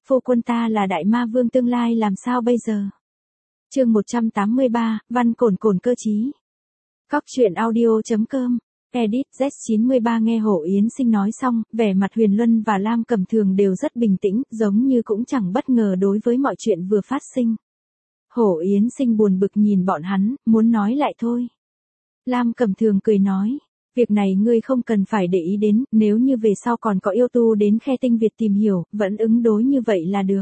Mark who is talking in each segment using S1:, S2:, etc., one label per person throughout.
S1: phu quân ta là đại ma vương tương lai làm sao bây giờ? Chương 183, Văn Cổn Cổn cơ trí. Cóc truyện audio.com. Edit Z93 nghe Hổ Yến Sinh nói xong, vẻ mặt Huyền Luân và Lam Cẩm Thường đều rất bình tĩnh, giống như cũng chẳng bất ngờ đối với mọi chuyện vừa phát sinh. Hổ Yến Sinh buồn bực nhìn bọn hắn, muốn nói lại thôi. Lam Cẩm Thường cười nói, việc này ngươi không cần phải để ý đến, nếu như về sau còn có yêu tu đến Khe Tinh Việt tìm hiểu, vẫn ứng đối như vậy là được.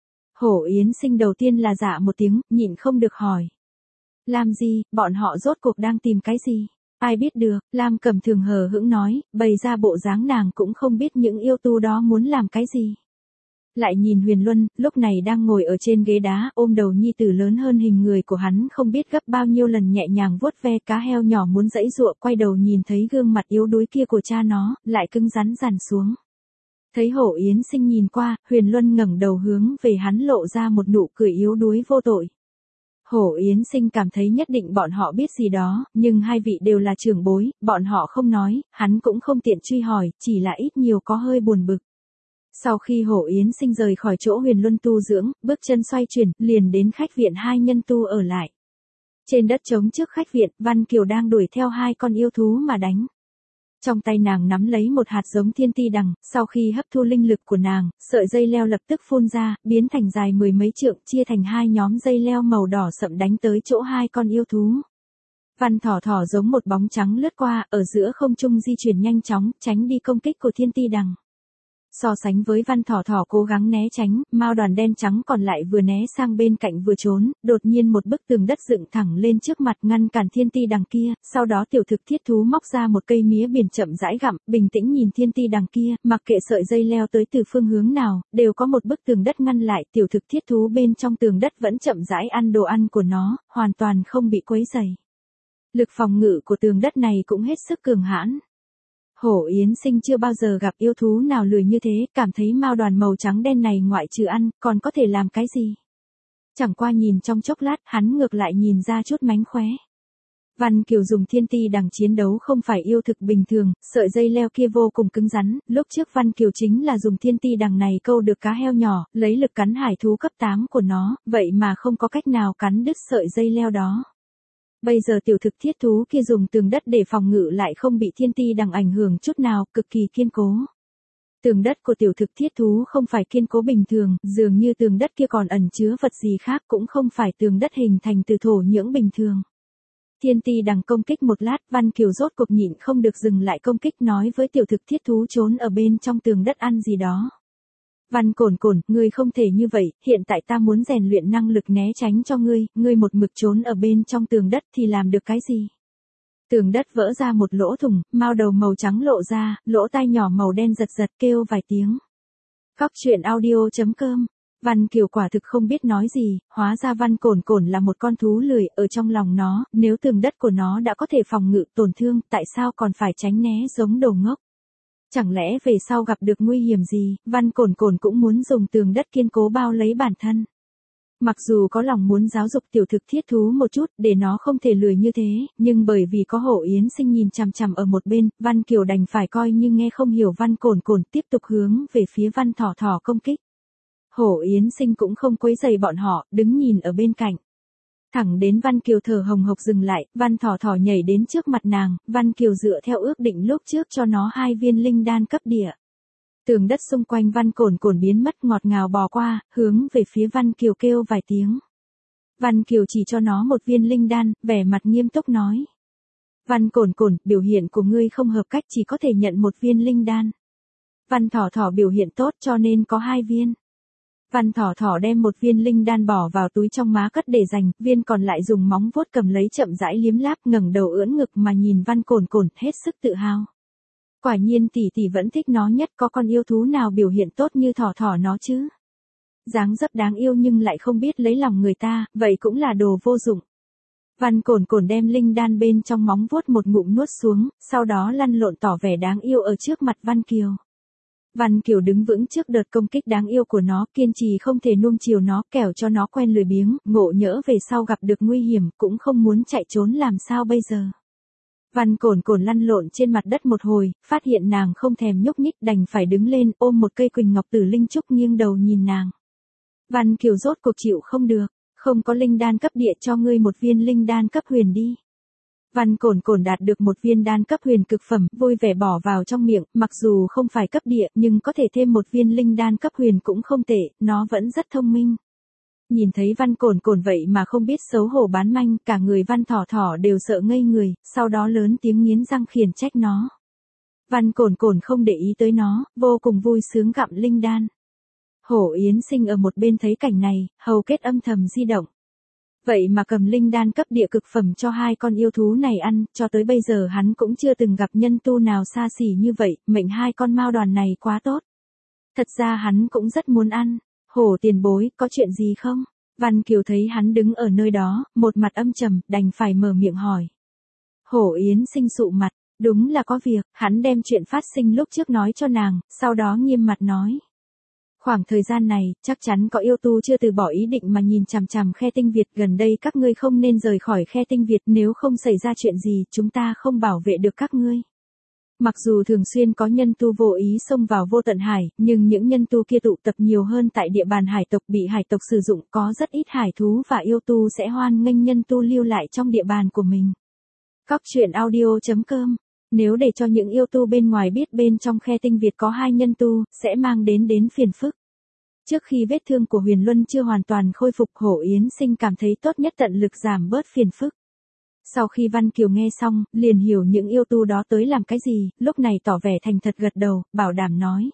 S1: Hổ Yến Sinh đầu tiên là dạ một tiếng, nhịn không được hỏi. Làm gì, bọn họ rốt cuộc đang tìm cái gì? Ai biết được, Lam Cẩm Thường hờ hững nói, bày ra bộ dáng nàng cũng không biết những yêu tu đó muốn làm cái gì. Lại nhìn Huyền Luân, lúc này đang ngồi ở trên ghế đá, ôm đầu nhi tử lớn hơn hình người của hắn không biết gấp bao nhiêu lần nhẹ nhàng vuốt ve cá heo nhỏ muốn giãy giụa, quay đầu nhìn thấy gương mặt yếu đuối kia của cha nó, lại cứng rắn dằn xuống. Thấy Hổ Yến Sinh nhìn qua, Huyền Luân ngẩng đầu hướng về hắn lộ ra một nụ cười yếu đuối vô tội. Hổ Yến Sinh cảm thấy nhất định bọn họ biết gì đó, nhưng hai vị đều là trưởng bối, bọn họ không nói, hắn cũng không tiện truy hỏi, chỉ là ít nhiều có hơi buồn bực. Sau khi Hổ Yến Sinh rời khỏi chỗ Huyền Luân tu dưỡng, bước chân xoay chuyển, liền đến khách viện hai nhân tu ở lại. Trên đất trống trước khách viện, Văn Kiều đang đuổi theo hai con yêu thú mà đánh. Trong tay nàng nắm lấy một hạt giống thiên ti đằng, sau khi hấp thu linh lực của nàng, sợi dây leo lập tức phun ra, biến thành dài mười mấy trượng, chia thành hai nhóm dây leo màu đỏ sậm đánh tới chỗ hai con yêu thú. Văn Thỏ Thỏ giống một bóng trắng lướt qua, ở giữa không trung di chuyển nhanh chóng, tránh đi công kích của thiên ti đằng. So sánh với Văn Thỏ Thỏ cố gắng né tránh, Mao Đoàn đen trắng còn lại vừa né sang bên cạnh vừa trốn, đột nhiên một bức tường đất dựng thẳng lên trước mặt ngăn cản thiên ti đằng kia, sau đó tiểu thực thiết thú móc ra một cây mía biển chậm rãi gặm, bình tĩnh nhìn thiên ti đằng kia, mặc kệ sợi dây leo tới từ phương hướng nào, đều có một bức tường đất ngăn lại, tiểu thực thiết thú bên trong tường đất vẫn chậm rãi ăn đồ ăn của nó, hoàn toàn không bị quấy rầy. Lực phòng ngự của tường đất này cũng hết sức cường hãn. Hổ Yến Sinh chưa bao giờ gặp yêu thú nào lười như thế, cảm thấy Mao Đoàn màu trắng đen này ngoại trừ ăn, còn có thể làm cái gì? Chẳng qua nhìn trong chốc lát, hắn ngược lại nhìn ra chút mánh khóe. Văn Kiều dùng thiên ti đằng chiến đấu không phải yêu thực bình thường, sợi dây leo kia vô cùng cứng rắn, lúc trước Văn Kiều chính là dùng thiên ti đằng này câu được cá heo nhỏ, lấy lực cắn hải thú cấp 8 của nó, vậy mà không có cách nào cắn đứt sợi dây leo đó. Bây giờ tiểu thực thiết thú kia dùng tường đất để phòng ngự lại không bị thiên ti đằng ảnh hưởng chút nào, cực kỳ kiên cố. Tường đất của tiểu thực thiết thú không phải kiên cố bình thường, dường như tường đất kia còn ẩn chứa vật gì khác, cũng không phải tường đất hình thành từ thổ nhưỡng bình thường. Thiên ti đằng công kích một lát, Văn Kiều rốt cuộc nhịn không được dừng lại công kích, nói với tiểu thực thiết thú trốn ở bên trong tường đất ăn gì đó. Văn Cổn Cổn, ngươi không thể như vậy, hiện tại ta muốn rèn luyện năng lực né tránh cho ngươi một mực trốn ở bên trong tường đất thì làm được cái gì? Tường đất vỡ ra một lỗ thủng, mao đầu màu trắng lộ ra, lỗ tai nhỏ màu đen giật giật kêu vài tiếng. Cóc truyện audio.com. Văn Kiều quả thực không biết nói gì, hóa ra Văn Cổn Cổn là một con thú lười, ở trong lòng nó, nếu tường đất của nó đã có thể phòng ngự tổn thương, tại sao còn phải tránh né giống đồ ngốc? Chẳng lẽ về sau gặp được nguy hiểm gì, Văn Cổn Cổn cũng muốn dùng tường đất kiên cố bao lấy bản thân. Mặc dù có lòng muốn giáo dục tiểu thực thiết thú một chút để nó không thể lười như thế, nhưng bởi vì có Hổ Yến Sinh nhìn chằm chằm ở một bên, Văn Kiều đành phải coi như nghe không hiểu. Văn Cổn Cổn tiếp tục hướng về phía Văn Thỏ Thỏ công kích. Hổ Yến Sinh cũng không quấy rầy bọn họ, đứng nhìn ở bên cạnh. Thẳng đến Văn Kiều thở hồng hộc dừng lại, Văn Thỏ Thỏ nhảy đến trước mặt nàng, Văn Kiều dựa theo ước định lúc trước cho nó 2 viên linh đan cấp địa. Tường đất xung quanh Văn Cổn Cổn biến mất, ngọt ngào bò qua, hướng về phía Văn Kiều kêu vài tiếng. Văn Kiều chỉ cho nó 1 viên linh đan, vẻ mặt nghiêm túc nói. Văn Cổn Cổn, biểu hiện của ngươi không hợp cách, chỉ có thể nhận 1 viên linh đan. Văn Thỏ Thỏ biểu hiện tốt cho nên có 2 viên. Văn Thỏ Thỏ đem 1 viên linh đan bỏ vào túi trong má cất để dành, viên còn lại dùng móng vuốt cầm lấy chậm rãi liếm láp, ngẩng đầu ưỡn ngực mà nhìn Văn Cổn Cổn, hết sức tự hào. Quả nhiên tỷ tỷ vẫn thích nó nhất, có con yêu thú nào biểu hiện tốt như Thỏ Thỏ nó chứ? Dáng dấp đáng yêu nhưng lại không biết lấy lòng người ta, vậy cũng là đồ vô dụng. Văn Cổn Cổn đem linh đan bên trong móng vuốt một ngụm nuốt xuống, sau đó lăn lộn tỏ vẻ đáng yêu ở trước mặt Văn Kiều. Văn Kiều đứng vững trước đợt công kích đáng yêu của nó, kiên trì không thể nuông chiều nó, kẻo cho nó quen lười biếng, ngộ nhỡ về sau gặp được nguy hiểm, cũng không muốn chạy trốn làm sao bây giờ. Văn Cổn Cổn lăn lộn trên mặt đất một hồi, phát hiện nàng không thèm nhúc nhích đành phải đứng lên ôm một cây Quỳnh Ngọc Tử Linh Trúc nghiêng đầu nhìn nàng. Văn Kiều rốt cuộc chịu không được, không có linh đan cấp địa cho ngươi một viên linh đan cấp huyền đi. Văn Cổn Cổn đạt được một viên đan cấp huyền cực phẩm, vui vẻ bỏ vào trong miệng, mặc dù không phải cấp địa, nhưng có thể thêm một viên linh đan cấp huyền cũng không tệ, nó vẫn rất thông minh. Nhìn thấy Văn Cổn Cổn vậy mà không biết xấu hổ bán manh, cả người Văn Thỏ Thỏ đều sợ ngây người, sau đó lớn tiếng nghiến răng khiển trách nó. Văn Cổn Cổn không để ý tới nó, vô cùng vui sướng gặm linh đan. Hổ Yến Sinh ở một bên thấy cảnh này, hầu kết âm thầm di động. Vậy mà cầm linh đan cấp địa cực phẩm cho hai con yêu thú này ăn, cho tới bây giờ hắn cũng chưa từng gặp nhân tu nào xa xỉ như vậy, mệnh hai con mao đoàn này quá tốt. Thật ra hắn cũng rất muốn ăn. Hổ tiền bối, có chuyện gì không? Văn Kiều thấy hắn đứng ở nơi đó, một mặt âm trầm, đành phải mở miệng hỏi. Hổ Yến Sinh sụ mặt, đúng là có việc, hắn đem chuyện phát sinh lúc trước nói cho nàng, sau đó nghiêm mặt nói. Khoảng thời gian này, chắc chắn có yêu tu chưa từ bỏ ý định mà nhìn chằm chằm Khe Tinh Việt, gần đây các ngươi không nên rời khỏi Khe Tinh Việt, nếu không xảy ra chuyện gì, chúng ta không bảo vệ được các ngươi. Mặc dù thường xuyên có nhân tu vô ý xông vào Vô Tận Hải, nhưng những nhân tu kia tụ tập nhiều hơn tại địa bàn hải tộc bị hải tộc sử dụng, có rất ít hải thú và yêu tu sẽ hoan nghênh nhân tu lưu lại trong địa bàn của mình. Cóc truyện audio.com. Nếu để cho những yêu tu bên ngoài biết bên trong Khe Tinh Việt có hai nhân tu, sẽ mang đến phiền phức. Trước khi vết thương của Huyền Luân chưa hoàn toàn khôi phục, Hổ Yến Sinh cảm thấy tốt nhất tận lực giảm bớt phiền phức. Sau khi Văn Kiều nghe xong, liền hiểu những yêu tu đó tới làm cái gì, lúc này tỏ vẻ thành thật gật đầu, bảo đảm nói.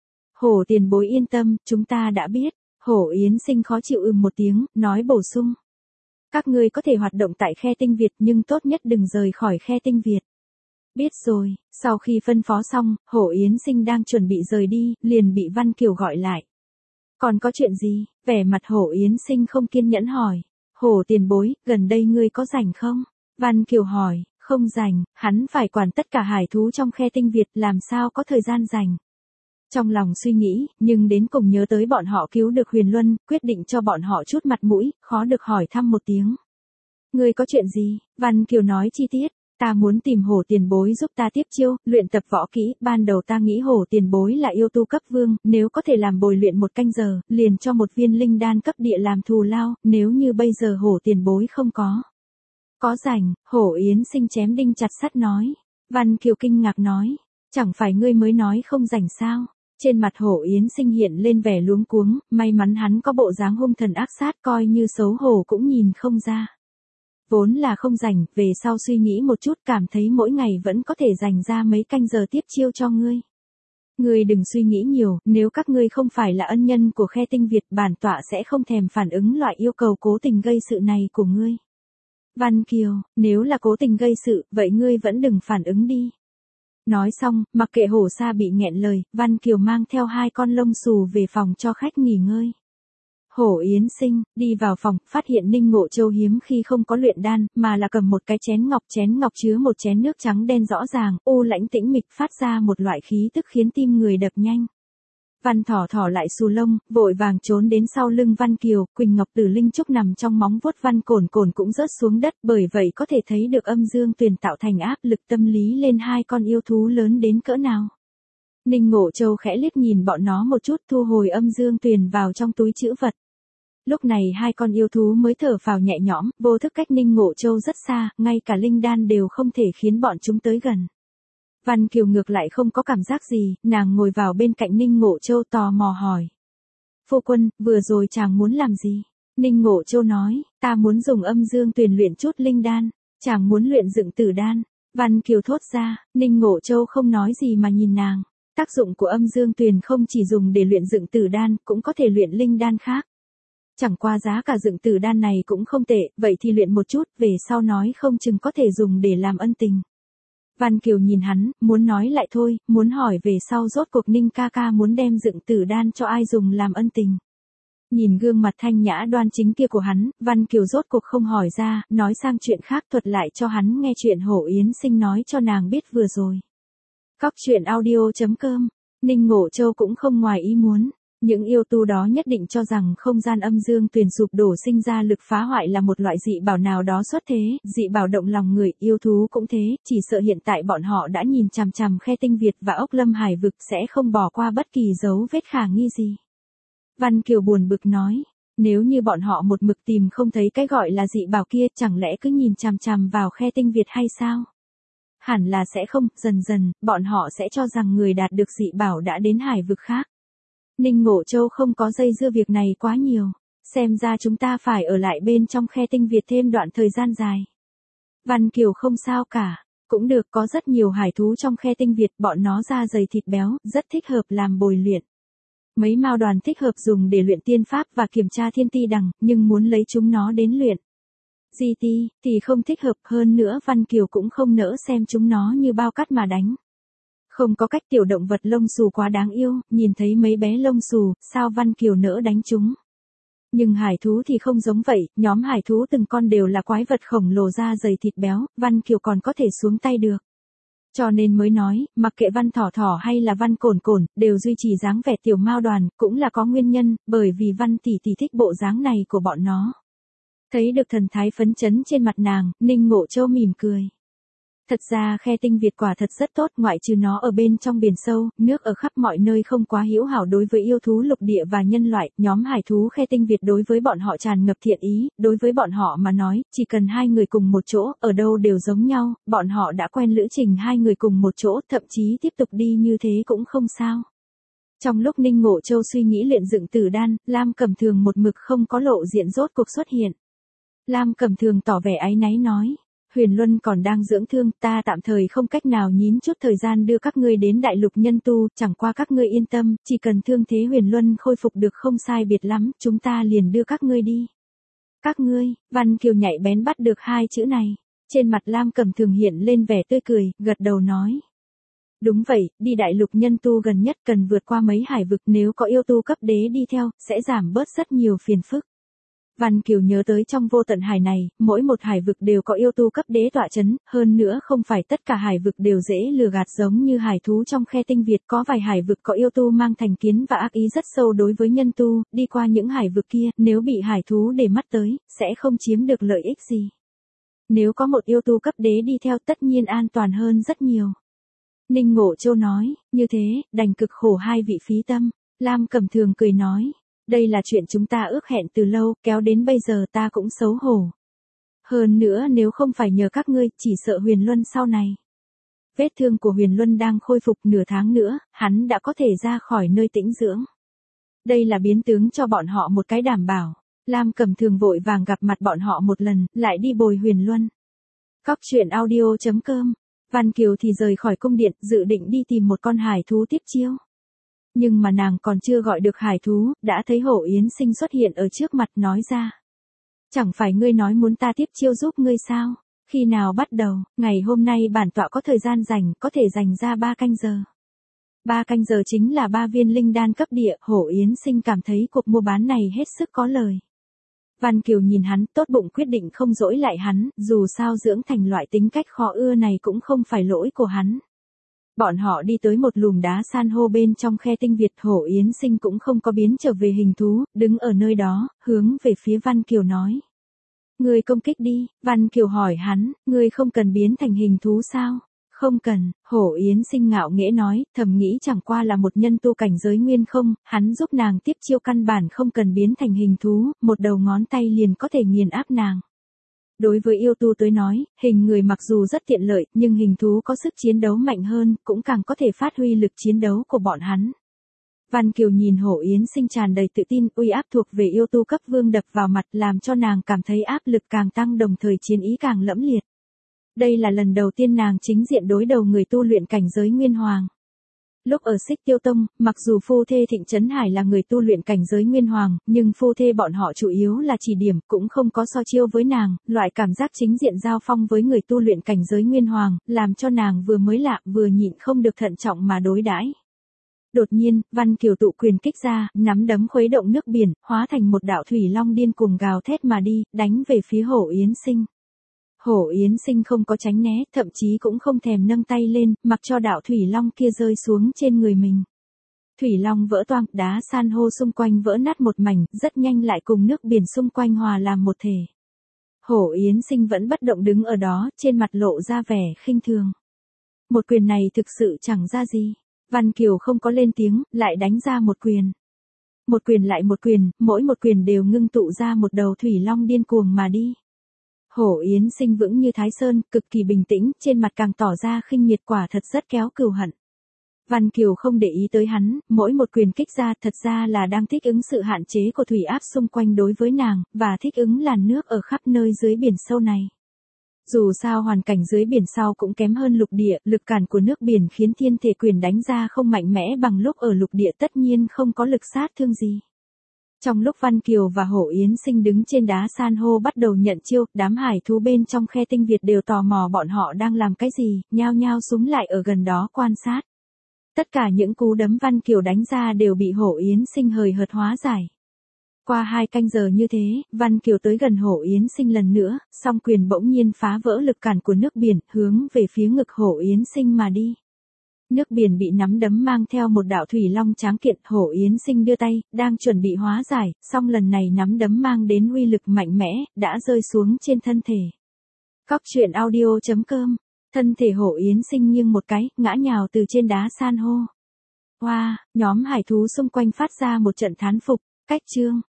S1: Hổ tiền bối yên tâm, chúng ta đã biết. Hổ Yến Sinh khó chịu một tiếng, nói bổ sung. Các ngươi có thể hoạt động tại Khe Tinh Việt nhưng tốt nhất đừng rời khỏi Khe Tinh Việt. Biết rồi, sau khi phân phó xong, Hổ Yến Sinh đang chuẩn bị rời đi, liền bị Văn Kiều gọi lại. Còn có chuyện gì? Vẻ mặt Hổ Yến Sinh không kiên nhẫn hỏi. Hổ tiền bối, gần đây ngươi có rảnh không? Văn Kiều hỏi, không rảnh, hắn phải quản tất cả hải thú trong Khe Tinh Việt, làm sao có thời gian rảnh. Trong lòng suy nghĩ, nhưng đến cùng nhớ tới bọn họ cứu được Huyền Luân, quyết định cho bọn họ chút mặt mũi, khó được hỏi thăm một tiếng. Ngươi có chuyện gì? Văn Kiều nói chi tiết. Ta muốn tìm Hổ tiền bối giúp ta tiếp chiêu, luyện tập võ kỹ, ban đầu ta nghĩ Hổ tiền bối là yêu tu cấp vương, nếu có thể làm bồi luyện 1 canh giờ, liền cho một viên linh đan cấp địa làm thù lao, nếu như bây giờ Hổ tiền bối không có. Có rảnh, Hổ Yến Sinh chém đinh chặt sắt nói. Văn Kiều kinh ngạc nói, chẳng phải ngươi mới nói không rảnh sao? Trên mặt Hổ Yến Sinh hiện lên vẻ luống cuống, may mắn hắn có bộ dáng hung thần ác sát coi như xấu hổ cũng nhìn không ra. Vốn là không rảnh, về sau suy nghĩ một chút cảm thấy mỗi ngày vẫn có thể dành ra mấy canh giờ tiếp chiêu cho ngươi. Ngươi đừng suy nghĩ nhiều, nếu các ngươi không phải là ân nhân của Khe Tinh Việt, bản tọa sẽ không thèm phản ứng loại yêu cầu cố tình gây sự này của ngươi. Văn Kiều, nếu là cố tình gây sự, vậy ngươi vẫn đừng phản ứng đi. Nói xong, mặc kệ Hổ Sa bị nghẹn lời, Văn Kiều mang theo 2 con lông xù về phòng cho khách nghỉ ngơi. Hổ Yến Sinh, đi vào phòng, phát hiện Ninh Ngộ Châu hiếm khi không có luyện đan, mà là cầm một cái chén ngọc chứa một chén nước trắng đen rõ ràng, u lãnh tĩnh mịch phát ra một loại khí tức khiến tim người đập nhanh. Văn Thỏ Thỏ lại xù lông, vội vàng trốn đến sau lưng Văn Kiều, Quỳnh Ngọc Tử Linh Trúc nằm trong móng vuốt Văn Cổn Cổn cũng rớt xuống đất, bởi vậy có thể thấy được âm dương tuyền tạo thành áp lực tâm lý lên hai con yêu thú lớn đến cỡ nào. Ninh Ngộ Châu khẽ liếc nhìn bọn nó một chút, thu hồi âm dương tuyền vào trong túi trữ vật. Lúc này hai con yêu thú mới thở phào nhẹ nhõm, vô thức cách Ninh Ngộ Châu rất xa, ngay cả linh đan đều không thể khiến bọn chúng tới gần. Văn Kiều ngược lại không có cảm giác gì, nàng ngồi vào bên cạnh Ninh Ngộ Châu tò mò hỏi. Phu quân, vừa rồi chàng muốn làm gì? Ninh Ngộ Châu nói, ta muốn dùng âm dương tuyền luyện chút linh đan, chàng muốn luyện dựng tử đan. Văn Kiều thốt ra, Ninh Ngộ Châu không nói gì mà nhìn nàng. Tác dụng của âm dương tuyền không chỉ dùng để luyện dựng tử đan, cũng có thể luyện linh đan khác. Chẳng qua giá cả dựng tử đan này cũng không tệ, vậy thì luyện một chút, về sau nói không chừng có thể dùng để làm ân tình. Văn Kiều nhìn hắn, muốn nói lại thôi, muốn hỏi về sau rốt cuộc Ninh ca ca muốn đem dựng tử đan cho ai dùng làm ân tình. Nhìn gương mặt thanh nhã đoan chính kia của hắn, Văn Kiều rốt cuộc không hỏi ra, nói sang chuyện khác thuật lại cho hắn nghe chuyện Hổ Yến Sinh nói cho nàng biết vừa rồi. Cóc truyện audio.com, Ninh Ngộ Châu cũng không ngoài ý muốn. Những yêu tu đó nhất định cho rằng không gian âm dương tuyền sụp đổ sinh ra lực phá hoại là một loại dị bảo nào đó xuất thế, dị bảo động lòng người, yêu thú cũng thế, chỉ sợ hiện tại bọn họ đã nhìn chằm chằm Khe Tinh Việt và Ốc Lâm Hải vực sẽ không bỏ qua bất kỳ dấu vết khả nghi gì. Văn Kiều buồn bực nói, nếu như bọn họ một mực tìm không thấy cái gọi là dị bảo kia, chẳng lẽ cứ nhìn chằm chằm vào Khe Tinh Việt hay sao? Hẳn là sẽ không, dần dần, bọn họ sẽ cho rằng người đạt được dị bảo đã đến hải vực khác. Ninh Ngộ Châu không có dây dưa việc này quá nhiều, xem ra chúng ta phải ở lại bên trong Khe Tinh Việt thêm đoạn thời gian dài. Văn Kiều không sao cả, cũng được, có rất nhiều hải thú trong Khe Tinh Việt, bọn nó da dày thịt béo, rất thích hợp làm bồi luyện. Mấy mao đoàn thích hợp dùng để luyện tiên pháp và kiểm tra thiên ti đằng, nhưng muốn lấy chúng nó đến luyện di ti thì không thích hợp, hơn nữa Văn Kiều cũng không nỡ xem chúng nó như bao cát mà đánh. Không có cách, tiểu động vật lông xù quá đáng yêu, nhìn thấy mấy bé lông xù, sao Văn Kiều nỡ đánh chúng. Nhưng hải thú thì không giống vậy, nhóm hải thú từng con đều là quái vật khổng lồ da dày thịt béo, Văn Kiều còn có thể xuống tay được. Cho nên mới nói, mặc kệ Văn Thỏ Thỏ hay là Văn Cổn Cổn, đều duy trì dáng vẻ tiểu mao đoàn, cũng là có nguyên nhân, bởi vì Văn tỷ tỷ thích bộ dáng này của bọn nó. Thấy được thần thái phấn chấn trên mặt nàng, Ninh Ngộ Châu mỉm cười. Thật ra Khe Tinh Việt quả thật rất tốt, ngoại trừ nó ở bên trong biển sâu, nước ở khắp mọi nơi không quá hữu hảo đối với yêu thú lục địa và nhân loại, nhóm hải thú Khe Tinh Việt đối với bọn họ tràn ngập thiện ý, đối với bọn họ mà nói, chỉ cần hai người cùng một chỗ, ở đâu đều giống nhau, bọn họ đã quen lữ trình hai người cùng một chỗ, thậm chí tiếp tục đi như thế cũng không sao. Trong lúc Ninh Ngộ Châu suy nghĩ luyện dựng tử đan, Lam Cẩm Thường một mực không có lộ diện rốt cuộc xuất hiện. Lam Cẩm Thường tỏ vẻ áy náy nói. Huyền Luân còn đang dưỡng thương, ta tạm thời không cách nào nhín chút thời gian đưa các ngươi đến đại lục nhân tu, chẳng qua các ngươi yên tâm, chỉ cần thương thế Huyền Luân khôi phục được không sai biệt lắm, chúng ta liền đưa các ngươi đi. Các ngươi, Văn Kiều nhạy bén bắt được hai chữ này. Trên mặt Lam Cẩm Thường hiện lên vẻ tươi cười, gật đầu nói. Đúng vậy, đi đại lục nhân tu gần nhất cần vượt qua mấy hải vực, nếu có yêu tu cấp đế đi theo, sẽ giảm bớt rất nhiều phiền phức. Văn Kiều nhớ tới trong vô tận hải này, mỗi một hải vực đều có yêu tu cấp đế tọa chấn, hơn nữa không phải tất cả hải vực đều dễ lừa gạt giống như hải thú trong Khe Tinh Việt, có vài hải vực có yêu tu mang thành kiến và ác ý rất sâu đối với nhân tu, đi qua những hải vực kia, nếu bị hải thú để mắt tới, sẽ không chiếm được lợi ích gì. Nếu có một yêu tu cấp đế đi theo tất nhiên an toàn hơn rất nhiều. Ninh Ngộ Châu nói, như thế, đành cực khổ hai vị phí tâm. Lam Cẩm Thường cười nói. Đây là chuyện chúng ta ước hẹn từ lâu, kéo đến bây giờ ta cũng xấu hổ. Hơn nữa nếu không phải nhờ các ngươi, chỉ sợ Huyền Luân sau này. Vết thương của Huyền Luân đang khôi phục, nửa tháng nữa, hắn đã có thể ra khỏi nơi tĩnh dưỡng. Đây là biến tướng cho bọn họ một cái đảm bảo. Lam Cẩm Thường vội vàng gặp mặt bọn họ một lần, lại đi bồi Huyền Luân. Cóc truyện audio.com. Văn Kiều thì rời khỏi cung điện, dự định đi tìm một con hải thú tiếp chiêu. Nhưng mà nàng còn chưa gọi được hải thú, đã thấy Hổ Yến Sinh xuất hiện ở trước mặt nói ra. Chẳng phải ngươi nói muốn ta tiếp chiêu giúp ngươi sao? Khi nào bắt đầu? Ngày hôm nay bản tọa có thời gian rảnh, có thể dành ra 3 canh giờ. 3 canh giờ chính là 3 viên linh đan cấp địa, Hổ Yến Sinh cảm thấy cuộc mua bán này hết sức có lời. Văn Kiều nhìn hắn, tốt bụng quyết định không dỗi lại hắn, dù sao dưỡng thành loại tính cách khó ưa này cũng không phải lỗi của hắn. Bọn họ đi tới một lùm đá san hô bên trong Khe Tinh Việt, Hổ Yến Sinh cũng không có biến trở về hình thú, đứng ở nơi đó, hướng về phía Văn Kiều nói. Ngươi công kích đi, Văn Kiều hỏi hắn, ngươi không cần biến thành hình thú sao? Không cần, Hổ Yến Sinh ngạo nghễ nói, thầm nghĩ chẳng qua là một nhân tu cảnh giới nguyên không, hắn giúp nàng tiếp chiêu căn bản không cần biến thành hình thú, một đầu ngón tay liền có thể nghiền áp nàng. Đối với yêu tu tới nói, hình người mặc dù rất tiện lợi, nhưng hình thú có sức chiến đấu mạnh hơn, cũng càng có thể phát huy lực chiến đấu của bọn hắn. Văn Kiều nhìn Hổ Yến Sinh tràn đầy tự tin, uy áp thuộc về yêu tu cấp vương đập vào mặt, làm cho nàng cảm thấy áp lực càng tăng, đồng thời chiến ý càng lẫm liệt. Đây là lần đầu tiên nàng chính diện đối đầu người tu luyện cảnh giới nguyên hoàng. Lúc ở Xích Tiêu Tông, mặc dù phu thê Thịnh Trấn Hải là người tu luyện cảnh giới nguyên hoàng, nhưng phu thê bọn họ chủ yếu là chỉ điểm, cũng không có so chiêu với nàng, loại cảm giác chính diện giao phong với người tu luyện cảnh giới nguyên hoàng, làm cho nàng vừa mới lạ, vừa nhịn không được thận trọng mà đối đãi. Đột nhiên, Văn Kiều tụ quyền kích ra, nắm đấm khuấy động nước biển, hóa thành một đạo thủy long điên cuồng gào thét mà đi, đánh về phía Hổ Yến Sinh. Hổ Yến Sinh không có tránh né, thậm chí cũng không thèm nâng tay lên, mặc cho đạo thủy long kia rơi xuống trên người mình. Thủy long vỡ toang, đá san hô xung quanh vỡ nát một mảnh, rất nhanh lại cùng nước biển xung quanh hòa làm một thể. Hổ Yến Sinh vẫn bất động đứng ở đó, trên mặt lộ ra vẻ khinh thường. Một quyền này thực sự chẳng ra gì. Văn Kiều không có lên tiếng, lại đánh ra một quyền. Một quyền lại một quyền, mỗi một quyền đều ngưng tụ ra một đầu thủy long điên cuồng mà đi. Hổ Yến Sinh vững như Thái Sơn, cực kỳ bình tĩnh, trên mặt càng tỏ ra khinh miệt, quả thật rất kéo cừu hận. Văn Kiều không để ý tới hắn, mỗi một quyền kích ra thật ra là đang thích ứng sự hạn chế của thủy áp xung quanh đối với nàng, và thích ứng làn nước ở khắp nơi dưới biển sâu này. Dù sao hoàn cảnh dưới biển sau cũng kém hơn lục địa, lực cản của nước biển khiến thiên thể quyền đánh ra không mạnh mẽ bằng lúc ở lục địa, tất nhiên không có lực sát thương gì. Trong lúc Văn Kiều và Hổ Yến Sinh đứng trên đá san hô bắt đầu nhận chiêu, đám hải thú bên trong khe tinh Việt đều tò mò bọn họ đang làm cái gì, nhao nhao súng lại ở gần đó quan sát. Tất cả những cú đấm Văn Kiều đánh ra đều bị Hổ Yến Sinh hời hợt hóa giải. Qua 2 canh giờ như thế, Văn Kiều tới gần Hổ Yến Sinh lần nữa, song quyền bỗng nhiên phá vỡ lực cản của nước biển, hướng về phía ngực Hổ Yến Sinh mà đi. Nước biển bị nắm đấm mang theo một đạo thủy long tráng kiện, Hổ Yến Sinh đưa tay, đang chuẩn bị hóa giải, song lần này nắm đấm mang đến uy lực mạnh mẽ, đã rơi xuống trên thân thể. Cóc truyện audio.com. Thân thể Hổ Yến Sinh nghiêng một cái, ngã nhào từ trên đá san hô. Wow, nhóm hải thú xung quanh phát ra một trận thán phục. Cách chương